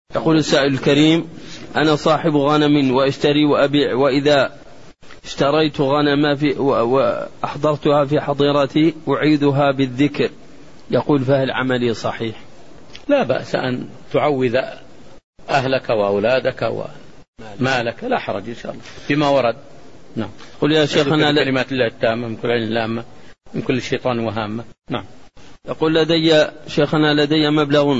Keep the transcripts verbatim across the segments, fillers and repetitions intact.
يقول السائل الكريم: أنا صاحب غنم واشتري وأبيع، وإذا اشتريت غنم في وأحضرتها في حظيرتي أعيدها بالذكر، يقول فهل عملي صحيح؟ لا بأس أن تعوذ أهلك وأولادك ومالك، لا حرج إن شاء الله فيما ورد. نعم. قل يا شيخنا ل... كلمات الله التامة من كل عين لامة من كل شيطان وهامة. نعم. يقول لدي شيخنا لدي مبلغ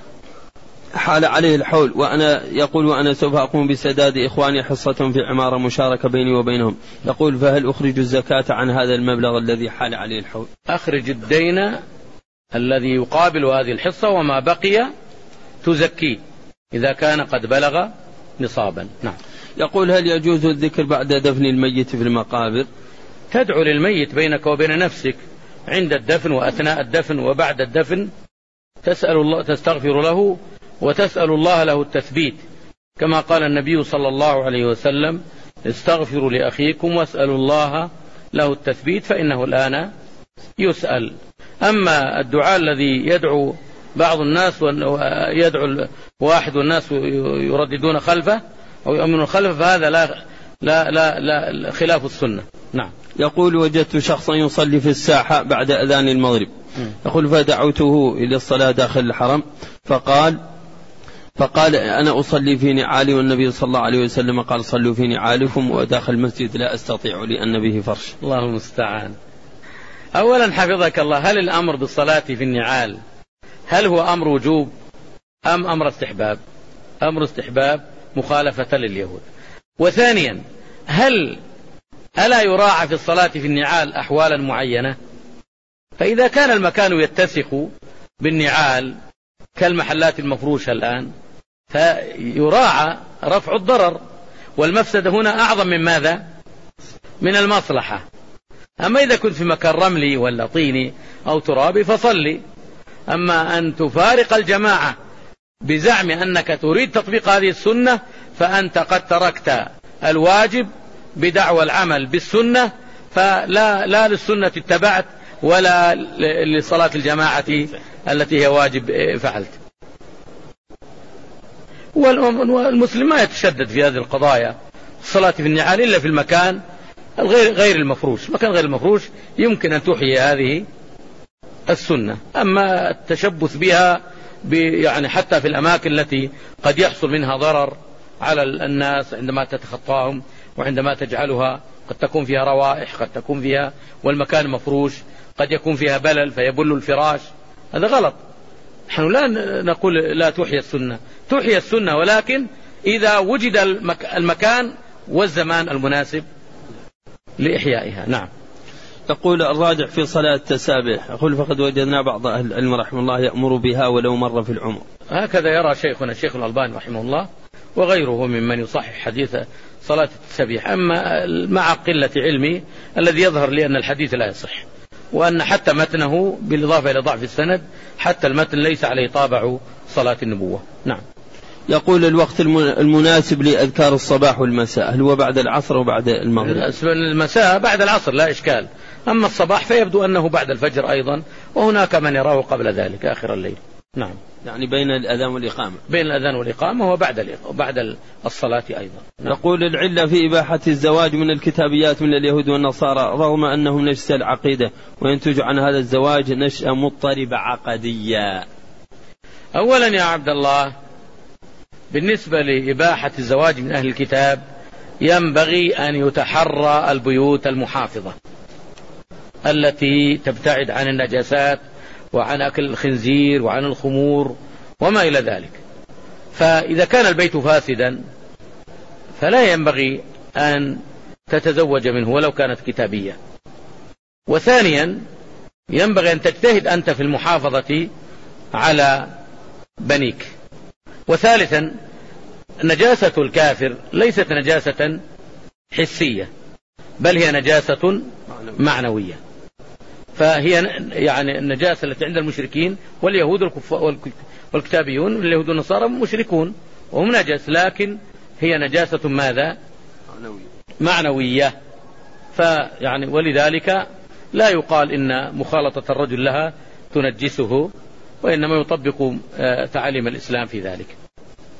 حال عليه الحول، وأنا يقول وأنا سوف أقوم بسداد إخواني حصة في عمارة مشاركة بيني وبينهم، يقول فهل أخرج الزكاة عن هذا المبلغ الذي حال عليه الحول؟ أخرج الدين الذي يقابل هذه الحصة وما بقي تزكيه إذا كان قد بلغ نصابا. نعم. يقول هل يجوز الذكر بعد دفن الميت في المقابر؟ تدعو للميت بينك وبين نفسك عند الدفن وأثناء الدفن وبعد الدفن، تسأل الله تستغفر له وتسأل الله له التثبيت، كما قال النبي صلى الله عليه وسلم: استغفروا لأخيكم واسألوا الله له التثبيت فإنه الآن يسأل. أما الدعاء الذي يدعو بعض الناس ويدعو واحد والناس يرددون خلفه أو يؤمنون خلفه، فهذا لا لا لا, لا خلاف السنة. نعم. يقول وجدت شخصا يصلي في الساحة بعد أذان المغرب، يقول فدعوته إلى الصلاة داخل الحرم، فقال فقال أنا أصلي في نعالي، والنبي صلى الله عليه وسلم قال صلوا في نعالكم، وداخل المسجد لا أستطيع لأن به فرش. الله المستعان. أولا حفظك الله، هل الأمر بالصلاة في النعال هل هو أمر وجوب أم أمر استحباب؟ أمر استحباب مخالفة لليهود. وثانيا، هل ألا يراعى في الصلاة في النعال أحوالا معينة؟ فإذا كان المكان يتسخ بالنعال كالمحلات المفروشة الآن، فيراعى رفع الضرر، والمفسدة هنا أعظم من ماذا؟ من المصلحة. أما إذا كنت في مكان رملي ولا طيني أو ترابي فصلي. أما أن تفارق الجماعة بزعم أنك تريد تطبيق هذه السنة، فأنت قد تركت الواجب بدعوى العمل بالسنة، فلا لا للسنة اتبعت ولا لصلاة الجماعة التي هي واجب فعلت. والمسلم ما يتشدد في هذه القضايا، الصلاة في النعال إلا في المكان الغير غير المفروش. مكان غير المفروش يمكن أن تحيي هذه السنة. أما التشبث بها يعني حتى في الأماكن التي قد يحصل منها ضرر على الناس عندما تتخطاهم، وعندما تجعلها قد تكون فيها روائح، قد تكون فيها والمكان مفروش، قد يكون فيها بلل فيبل الفراش، هذا غلط. نحن لا نقول لا تحيي السنة، تحيي السنة، ولكن إذا وجد المكان والزمان المناسب لإحيائها. نعم. يقول الراجع في صلاة التسابيح، يقول فقد وجدنا بعض أهل العلم رحمه الله يأمر بها ولو مرة في العمر. هكذا يرى شيخنا الشيخ الألباني رحمه الله وغيره ممن يصحح حديث صلاة التسابيح. أما مع قلة علمي الذي يظهر لي أن الحديث لا يصح، وأن حتى متنه بالإضافة إلى ضعف السند حتى المتن ليس عليه طابع صلاة النبوة. نعم. يقول الوقت المناسب لأذكار الصباح والمساء هل هو بعد العصر وبعد المغرب؟ المساء بعد العصر لا إشكال، أما الصباح فيبدو أنه بعد الفجر أيضا، وهناك من يراه قبل ذلك آخر الليل. نعم. يعني بين الأذان والإقامة. بين الأذان والإقامة وبعد بعد الصلاة أيضا. نعم. يقول العلة في إباحة الزواج من الكتابيات من اليهود والنصارى رغم أنهم نجس العقيدة، وينتج عن هذا الزواج نشأة مضطربة عقدية. أولا يا عبد الله، بالنسبة لإباحة الزواج من أهل الكتاب ينبغي أن يتحرى البيوت المحافظة التي تبتعد عن النجاسات وعن أكل الخنزير وعن الخمور وما إلى ذلك. فإذا كان البيت فاسدا فلا ينبغي أن تتزوج منه ولو كانت كتابية. وثانيا ينبغي أن تجتهد أنت في المحافظة على بنيك. وثالثا نجاسة الكافر ليست نجاسة حسية، بل هي نجاسة معنوية. فهي يعني النجاسة التي عند المشركين واليهود والكتابيون، اليهود والنصارى مشركون وهم نجس، لكن هي نجاسة ماذا؟ معنوية. فيعني ولذلك لا يقال إن مخالطة الرجل لها تنجسه، وإنما يطبق تعاليم الإسلام في ذلك.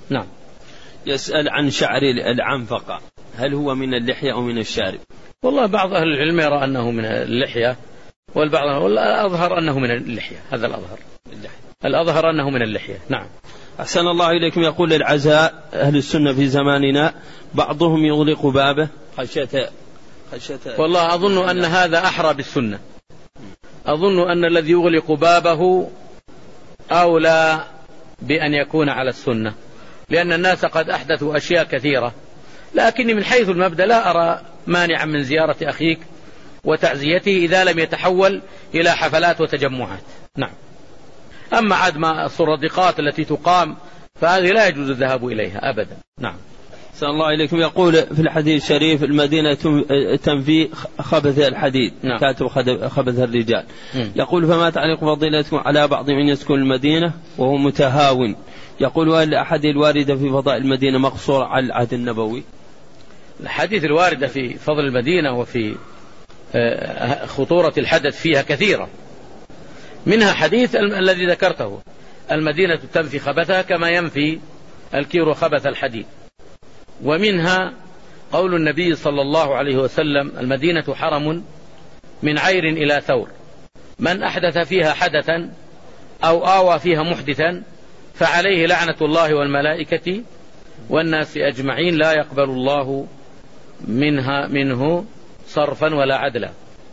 نعم. يسأل عن شعر العنفقة، هل هو من اللحية أو من الشارب؟ والله بعض أهل العلم يرى أنه من اللحية، والبعض والأظهر أنه من اللحية. هذا الأظهر اللحية. الأظهر أنه من اللحية. نعم. أحسن الله إليكم. يقول العزاء أهل السنة في زماننا بعضهم يغلق بابه خشية خشية والله أظن أن هذا أحرى بالسنة. أظن أن الذي يغلق بابه أولى بأن يكون على السنة، لأن الناس قد أحدثوا أشياء كثيرة، لكني من حيث المبدأ لا أرى مانعا من زيارة أخيك وتعزيته إذا لم يتحول إلى حفلات وتجمعات. نعم. أما عاد ما الصرادقات التي تقام فهذه لا يجوز الذهاب إليها أبدا. نعم. أحسن الله إليكم. يقول في الحديث الشريف المدينة تنفي خبث الحديد. نعم. كاتب خبث الرجال. م. يقول فما تعليق فضيلتكم على بعض من يسكن المدينة وهو متهاون؟ يقول هل الأحاديث الواردة في فضاء المدينة مقصورة على العهد النبوي؟ الحديث الواردة في فضل المدينة وفي خطورة الحدث فيها كثيرة، منها حديث الذي ذكرته المدينة تنفي خبثها كما ينفي الكير خبث الحديد، ومنها قول النبي صلى الله عليه وسلم المدينة حرم من عير إلى ثور، من أحدث فيها حدثا أو آوى فيها محدثا فعليه لعنة الله والملائكة والناس أجمعين لا يقبل الله منها منه صرفا ولا عدلا.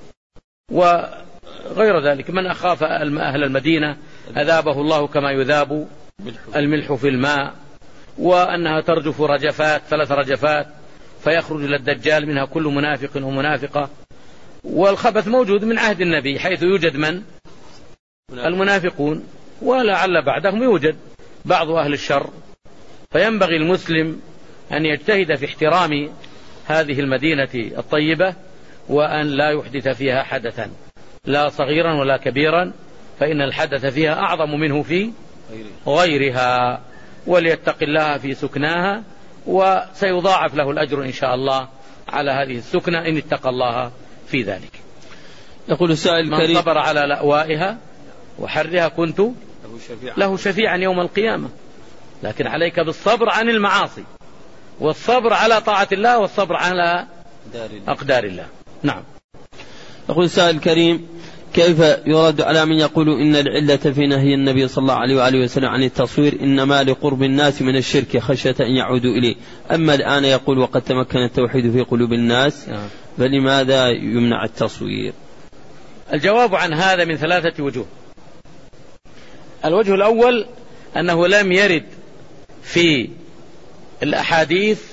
وغير ذلك من أخاف أهل المدينة أذابه الله كما يذاب الملح في الماء، وأنها ترجف رجفات ثلاث رجفات فيخرج للدجال منها كل منافق ومنافقة. والخبث موجود من عهد النبي حيث يوجد من المنافقون، ولعل بعدهم يوجد بعض أهل الشر، فينبغي المسلم أن يجتهد في احترام هذه المدينة الطيبة وأن لا يحدث فيها حدثا لا صغيرا ولا كبيرا، فإن الحدث فيها أعظم منه في غيرها، وليتق الله في سكناها وسيضاعف له الأجر إن شاء الله على هذه السكنة إن اتقى الله في ذلك. يقول السائل من صبر على لأوائها وحرها كنت له شفيعا يوم القيامة، لكن عليك بالصبر عن المعاصي والصبر على طاعة الله والصبر على أقدار الله. نعم. يقول السائل الكريم كيف يرد على من يقول إن العلة في نهي النبي صلى الله عليه وآله وسلم عن التصوير إنما لقرب الناس من الشرك خشية أن يعودوا إليه، أما الآن يقول وقد تمكن التوحيد في قلوب الناس فلماذا يمنع التصوير؟ الجواب عن هذا من ثلاثة وجوه. الوجه الأول أنه لم يرد في الأحاديث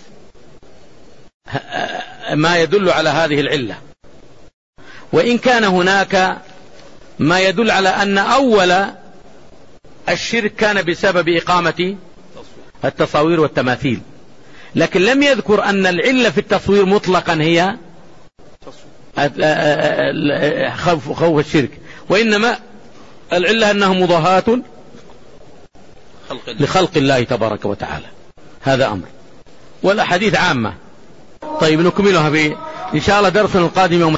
ما يدل على هذه العلة، وإن كان هناك ما يدل على أن أول الشرك كان بسبب إقامة التصاوير والتماثيل، لكن لم يذكر أن العلة في التصوير مطلقا هي خوف الشرك، وإنما العلة أنه مضاهاة لخلق الله تبارك وتعالى. هذا أمر، والأحاديث عامة. طيب نكملها في إن شاء الله درسنا القادم يوم